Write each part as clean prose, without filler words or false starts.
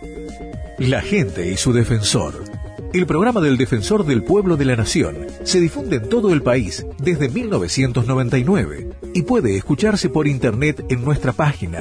La gente y su defensor. El programa del Defensor del Pueblo de la Nación se difunde en todo el país desde 1999 y puede escucharse por internet en nuestra página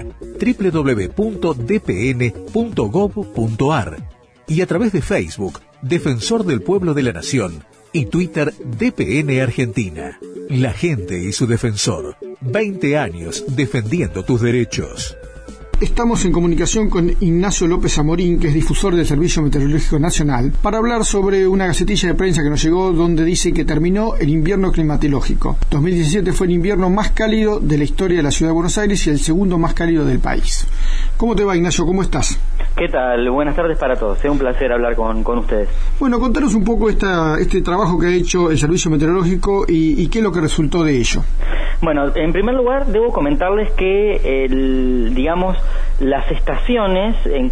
www.dpn.gov.ar y a través de Facebook, Defensor del Pueblo de la Nación, y Twitter, DPN Argentina. La gente y su defensor. 20 años defendiendo tus derechos. Estamos en comunicación con Ignacio López Amorín, que es difusor del Servicio Meteorológico Nacional, para hablar sobre una gacetilla de prensa que nos llegó donde dice que terminó el invierno climatológico. 2017 fue el invierno más cálido de la historia de la Ciudad de Buenos Aires y el segundo más cálido del país. ¿Cómo te va, Ignacio? ¿Cómo estás? ¿Qué tal? Buenas tardes para todos. Es un placer hablar con ustedes. Bueno, contanos un poco este trabajo que ha hecho el Servicio Meteorológico y qué es lo que resultó de ello. Bueno, en primer lugar debo comentarles que las estaciones,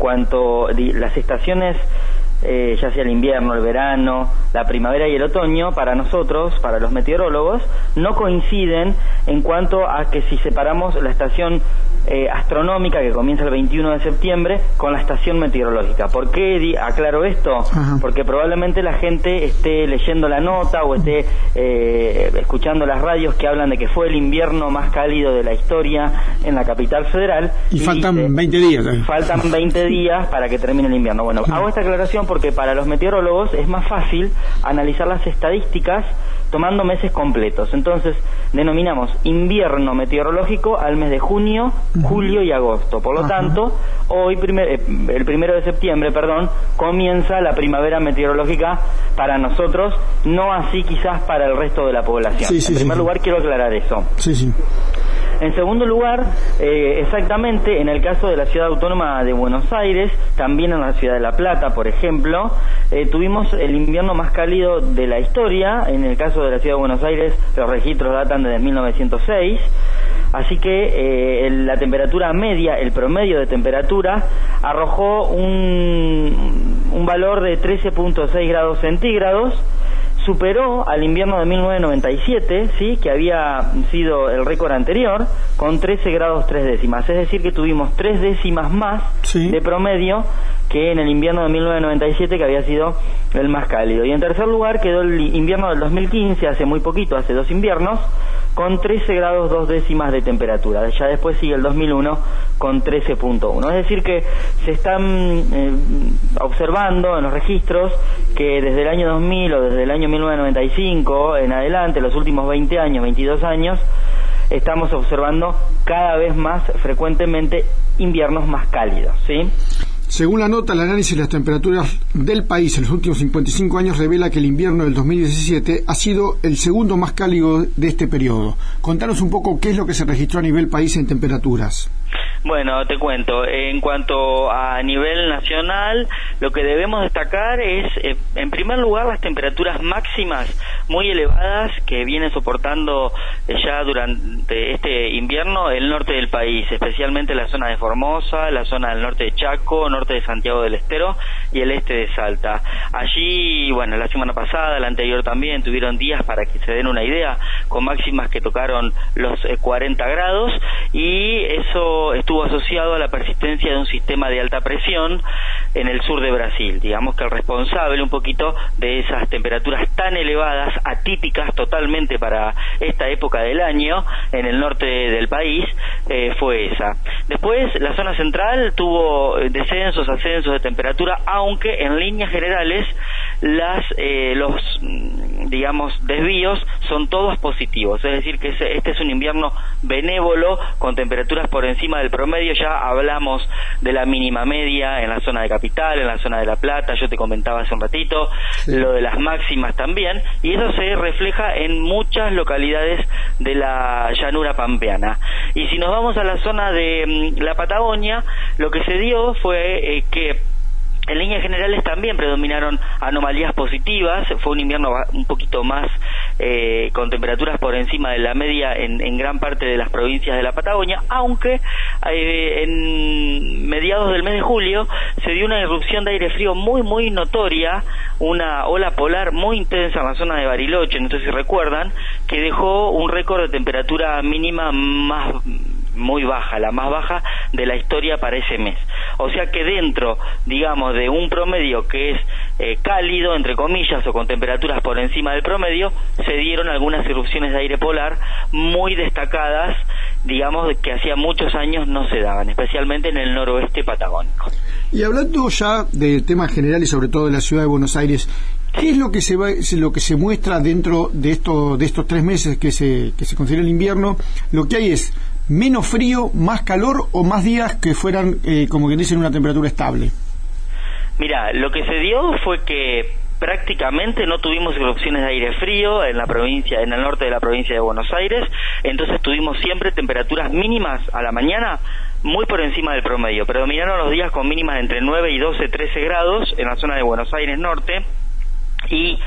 ya sea el invierno, el verano, la primavera y el otoño, para nosotros, para los meteorólogos, no coinciden en cuanto a que si separamos la estación astronómica, que comienza el 21 de septiembre, con la estación meteorológica. ¿Por qué aclaro esto? Ajá. Porque probablemente la gente esté leyendo la nota o esté escuchando las radios que hablan de que fue el invierno más cálido de la historia en la capital federal. Y faltan 20 días. Faltan 20 días para que termine el invierno. Bueno, hago esta aclaración porque para los meteorólogos es más fácil analizar las estadísticas tomando meses completos. Entonces, denominamos invierno meteorológico al mes de junio, julio y agosto. Por lo tanto, hoy, el 1 de septiembre, comienza la primavera meteorológica para nosotros, no así quizás para el resto de la población. En primer lugar, quiero aclarar eso. En segundo lugar, exactamente en el caso de la Ciudad Autónoma de Buenos Aires, también en la Ciudad de La Plata, por ejemplo, tuvimos el invierno más cálido de la historia. En el caso de la Ciudad de Buenos Aires, los registros datan desde 1906, así que la temperatura media, el promedio de temperatura, arrojó un valor de 13.6 grados centígrados. Superó al invierno de 1997, ¿sí?, que había sido el récord anterior, con 13 grados 3 décimas. Es decir, que tuvimos 3 décimas más de promedio que en el invierno de 1997, que había sido el más cálido. Y en tercer lugar quedó el invierno del 2015, hace muy poquito, hace 2 inviernos, con 13 grados 2 décimas de temperatura. Ya después sigue el 2001 con 13.1. Es decir que se están observando en los registros que desde el año 2000 o desde el año 1995 en adelante, los últimos 20 años, 22 años, estamos observando cada vez más frecuentemente inviernos más cálidos, ¿sí? Según la nota, el análisis de las temperaturas del país en los últimos 55 años revela que el invierno del 2017 ha sido el segundo más cálido de este periodo. Contanos un poco qué es lo que se registró a nivel país en temperaturas. Bueno, te cuento. En cuanto a nivel nacional, lo que debemos destacar es, en primer lugar, las temperaturas máximas muy elevadas que viene soportando ya durante este invierno el norte del país, especialmente la zona de Formosa, la zona del norte de Chaco, norte de Santiago del Estero y el este de Salta. Allí, bueno, la semana pasada, la anterior también, tuvieron días, para que se den una idea, con máximas que tocaron los 40 grados, y eso estuvo asociado a la persistencia de un sistema de alta presión en el sur de Brasil. Digamos que el responsable un poquito de esas temperaturas tan elevadas, atípicas totalmente para esta época del año en el norte del país, fue esa. Después la zona central tuvo descensos, ascensos de temperatura, aunque en líneas generales los desvíos son todos positivos. Es decir que este es un invierno benévolo, con temperaturas por encima del promedio. Ya hablamos de la mínima media en la zona de Capital, en la zona de La Plata, yo te comentaba hace un ratito, lo de las máximas también, y eso se refleja en muchas localidades de la llanura pampeana. Y si nos vamos a la zona de la Patagonia, lo que se dio fue que en líneas generales también predominaron anomalías positivas. Fue un invierno un poquito más con temperaturas por encima de la media en gran parte de las provincias de la Patagonia, aunque en mediados del mes de julio se dio una irrupción de aire frío muy muy notoria, una ola polar muy intensa en la zona de Bariloche, no sé si recuerdan, que dejó un récord de temperatura mínima más muy baja, la más baja de la historia para ese mes. O sea que dentro, digamos, de un promedio que es cálido, entre comillas, o con temperaturas por encima del promedio, se dieron algunas erupciones de aire polar muy destacadas, digamos, que hacía muchos años no se daban, especialmente en el noroeste patagónico. Y hablando ya del tema general y sobre todo de la ciudad de Buenos Aires, ¿qué es lo que se muestra dentro de estos 3 meses que se considera el invierno? Lo que hay es menos frío, más calor o más días que fueran, como que dicen, una temperatura estable. Mira, lo que se dio fue que prácticamente no tuvimos erupciones de aire frío en la provincia, en el norte de la provincia de Buenos Aires, entonces tuvimos siempre temperaturas mínimas a la mañana muy por encima del promedio. Predominaron los días con mínimas entre 9 y 12, 13 grados en la zona de Buenos Aires Norte, y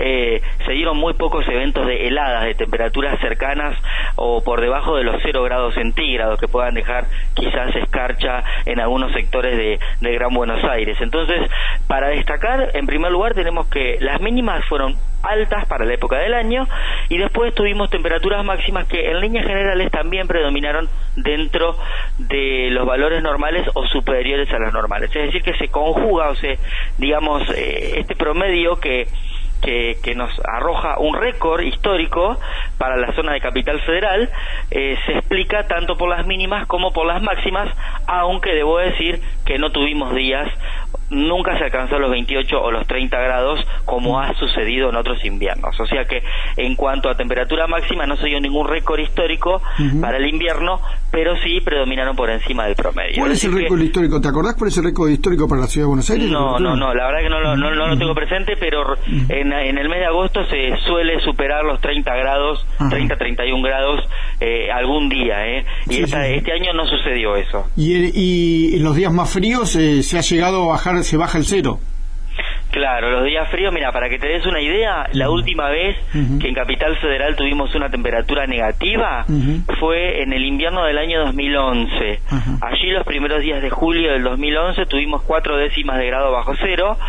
se dieron muy pocos eventos de heladas, de temperaturas cercanas o por debajo de los 0 grados centígrados, que puedan dejar quizás escarcha en algunos sectores de Gran Buenos Aires. Entonces, para destacar, en primer lugar tenemos que las mínimas fueron altas para la época del año, y después tuvimos temperaturas máximas que en líneas generales también predominaron dentro de los valores normales o superiores a los normales. Es decir, que se conjuga, o sea, digamos, este promedio que nos arroja un récord histórico para la zona de Capital Federal, se explica tanto por las mínimas como por las máximas, aunque debo decir que no tuvimos días, nunca se alcanzó los 28 o los 30 grados como ha sucedido en otros inviernos. O sea que en cuanto a temperatura máxima no se dio ningún récord histórico para el invierno, pero sí predominaron por encima del promedio. ¿Cuál es el récord histórico? ¿Te acordás cuál es el récord histórico para la ciudad de Buenos Aires? No, la verdad que no lo tengo presente, pero en el mes de agosto se suele superar los 30 grados, 30-31 grados algún día, y este año no sucedió eso. ¿Y en los días más fríos se ha llegado a bajar, se baja el 0? Claro, los días fríos, mira, para que te des una idea, la última vez que en Capital Federal tuvimos una temperatura negativa fue en el invierno del año 2011. Allí los primeros días de julio del 2011 tuvimos 4 décimas de grado bajo cero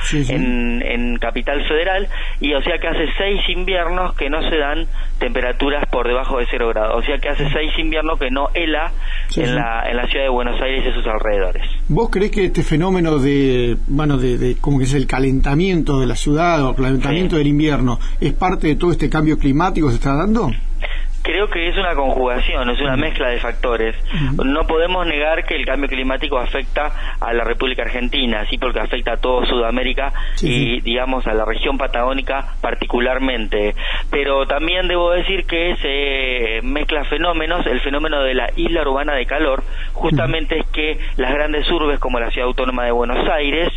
en Capital Federal, y o sea que hace 6 inviernos que no se dan temperaturas por debajo de 0 grados, o sea que hace 6 inviernos que no hela en la ciudad de Buenos Aires y sus alrededores. ¿Vos creés que este fenómeno de como que es el calentamiento de la ciudad o el calentamiento del invierno es parte de todo este cambio climático que se está dando? Creo que es una conjugación, es una mezcla de factores. No podemos negar que el cambio climático afecta a la República Argentina, sí, porque afecta a toda Sudamérica y, digamos, a la región patagónica particularmente. Pero también debo decir que se mezcla fenómenos. El fenómeno de la isla urbana de calor, justamente es que las grandes urbes como la Ciudad Autónoma de Buenos Aires,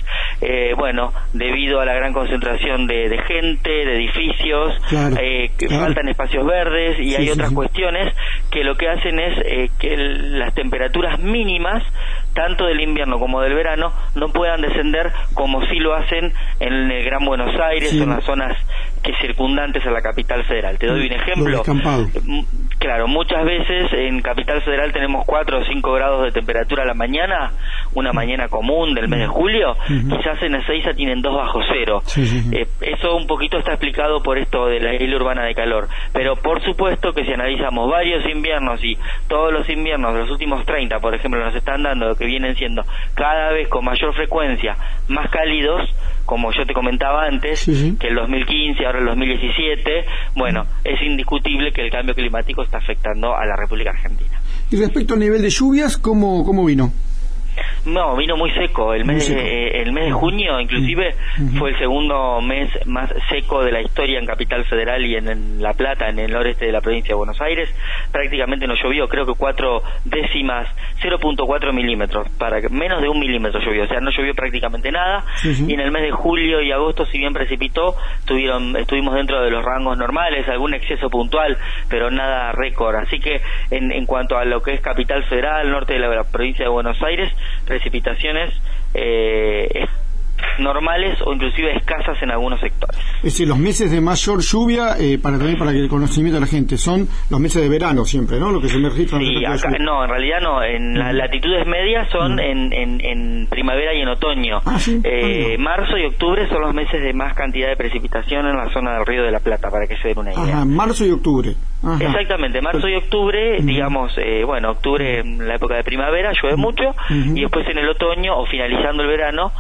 debido a la gran concentración de gente, de edificios, faltan espacios verdes y hay otras cuestiones que lo que hacen es que las temperaturas mínimas tanto del invierno como del verano no puedan descender como sí lo hacen en el Gran Buenos Aires o en las zonas que circundantes a la Capital Federal. Te doy un ejemplo. Claro, muchas veces en Capital Federal tenemos 4 o 5 grados de temperatura a la mañana, una mañana común del mes de julio, quizás en Ezeiza tienen 2 bajo cero. Eso un poquito está explicado por esto de la isla urbana de calor, pero por supuesto que si analizamos varios inviernos y todos los inviernos de los últimos 30, por ejemplo, nos están dando que vienen siendo cada vez con mayor frecuencia más cálidos, como yo te comentaba antes, que el 2015, ahora el 2017, es indiscutible que el cambio climático está afectando a la República Argentina. Y respecto al nivel de lluvias, ¿cómo vino? No, vino muy seco. El mes de junio, inclusive, fue el segundo mes más seco de la historia en Capital Federal y en La Plata, en el noreste de la provincia de Buenos Aires. Prácticamente no llovió, creo que 4 décimas, 0.4 milímetros, menos de 1 milímetro llovió, o sea, no llovió prácticamente nada. Y en el mes de julio y agosto, si bien precipitó, estuvimos dentro de los rangos normales, algún exceso puntual, pero nada récord. Así que en cuanto a lo que es Capital Federal, norte de la provincia de Buenos Aires, precipitaciones normales o inclusive escasas en algunos sectores. Es decir, los meses de mayor lluvia, para que el conocimiento de la gente, son los meses de verano siempre, ¿no? Lo que se me registra. Sí, acá, no, en realidad no. En las latitudes medias son en primavera y en otoño. Marzo y octubre son los meses de más cantidad de precipitación en la zona del Río de la Plata, para que se den una idea. Marzo y octubre. Exactamente, marzo y octubre, digamos, octubre en la época de primavera llueve mucho, y después en el otoño o finalizando el verano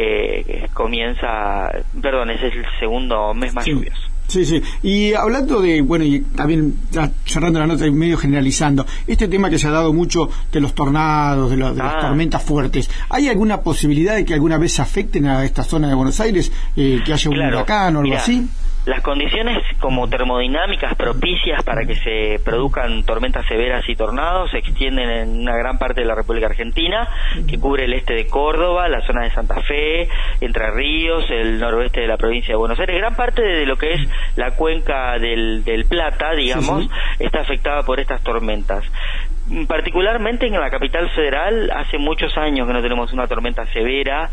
es el segundo mes más lluvioso. Sí. Y hablando de, y también cerrando la nota y medio generalizando, este tema que se ha dado mucho de los tornados, de las tormentas fuertes, ¿hay alguna posibilidad de que alguna vez se afecten a esta zona de Buenos Aires, que haya un huracán o algo así? Las condiciones como termodinámicas propicias para que se produzcan tormentas severas y tornados se extienden en una gran parte de la República Argentina, que cubre el este de Córdoba, la zona de Santa Fe, Entre Ríos, el noroeste de la provincia de Buenos Aires. Gran parte de lo que es la cuenca del Plata, digamos, está afectada por estas tormentas. Particularmente en la capital federal, hace muchos años que no tenemos una tormenta severa.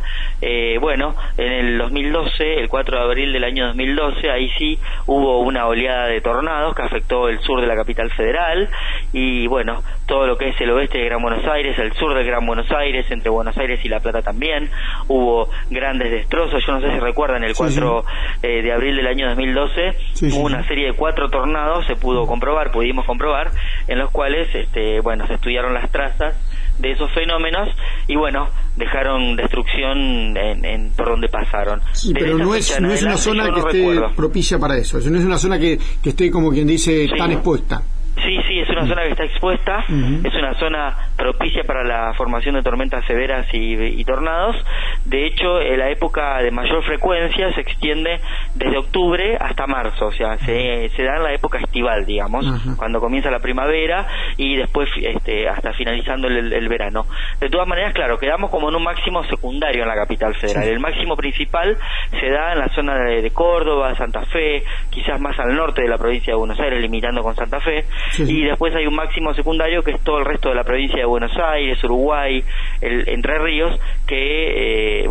En el 2012, el 4 de abril del año 2012, ahí sí hubo una oleada de tornados que afectó el sur de la capital federal y todo lo que es el oeste de Gran Buenos Aires, el sur de Gran Buenos Aires, entre Buenos Aires y La Plata también, hubo grandes destrozos. Yo no sé si recuerdan, el 4 de abril del año 2012 hubo una serie de 4 tornados, pudimos comprobar, en los cuales se estudiaron las trazas de esos fenómenos y dejaron destrucción por donde pasaron. Sí, pero no es una zona que esté propicia para eso, no es una zona que esté, como quien dice, tan expuesta. Sí, es una zona que está expuesta, es una zona propicia para la formación de tormentas severas y tornados. De hecho, la época de mayor frecuencia se extiende desde octubre hasta marzo, o sea, se da en la época estival, digamos, cuando comienza la primavera y después hasta finalizando el verano. De todas maneras, claro, quedamos como en un máximo secundario en la capital federal. El máximo principal se da en la zona de Córdoba, Santa Fe, quizás más al norte de la provincia de Buenos Aires, limitando con Santa Fe. Y después hay un máximo secundario que es todo el resto de la provincia de Buenos Aires, Uruguay, Entre Ríos, que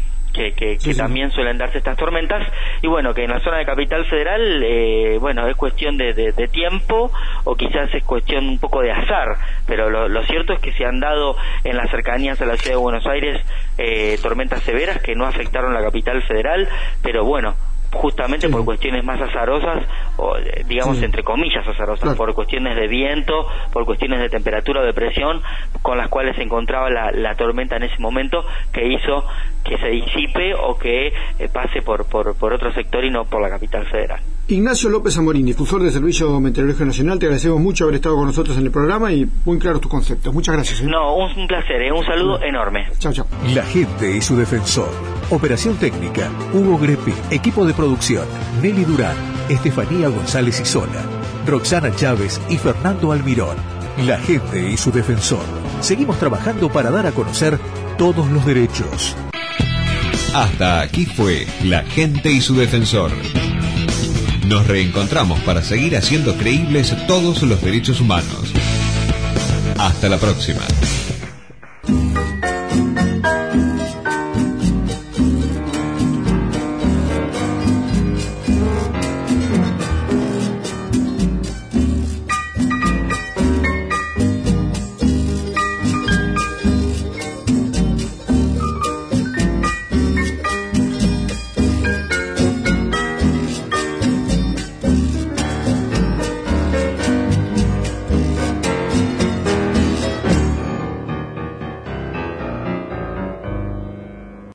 también suelen darse estas tormentas, y que en la zona de Capital Federal es cuestión de tiempo, o quizás es cuestión un poco de azar, pero lo cierto es que se han dado en las cercanías a la ciudad de Buenos Aires tormentas severas que no afectaron la Capital Federal, pero justamente por cuestiones más azarosas, o digamos entre comillas azarosas, por cuestiones de viento, por cuestiones de temperatura o de presión con las cuales se encontraba la tormenta en ese momento, que hizo que se disipe o que pase por otro sector y no por la capital federal. Ignacio López Amorín, difusor del Servicio Meteorológico Nacional, te agradecemos mucho haber estado con nosotros en el programa y muy claros tus conceptos. Muchas gracias. No, un placer, un saludo enorme. Chao. La gente y su defensor. Operación técnica, Hugo Grepi. Equipo de producción, Nelly Durán, Estefanía González Isola, Roxana Chávez y Fernando Almirón. La gente y su defensor. Seguimos trabajando para dar a conocer todos los derechos. Hasta aquí fue La gente y su defensor. Nos reencontramos para seguir haciendo creíbles todos los derechos humanos. Hasta la próxima.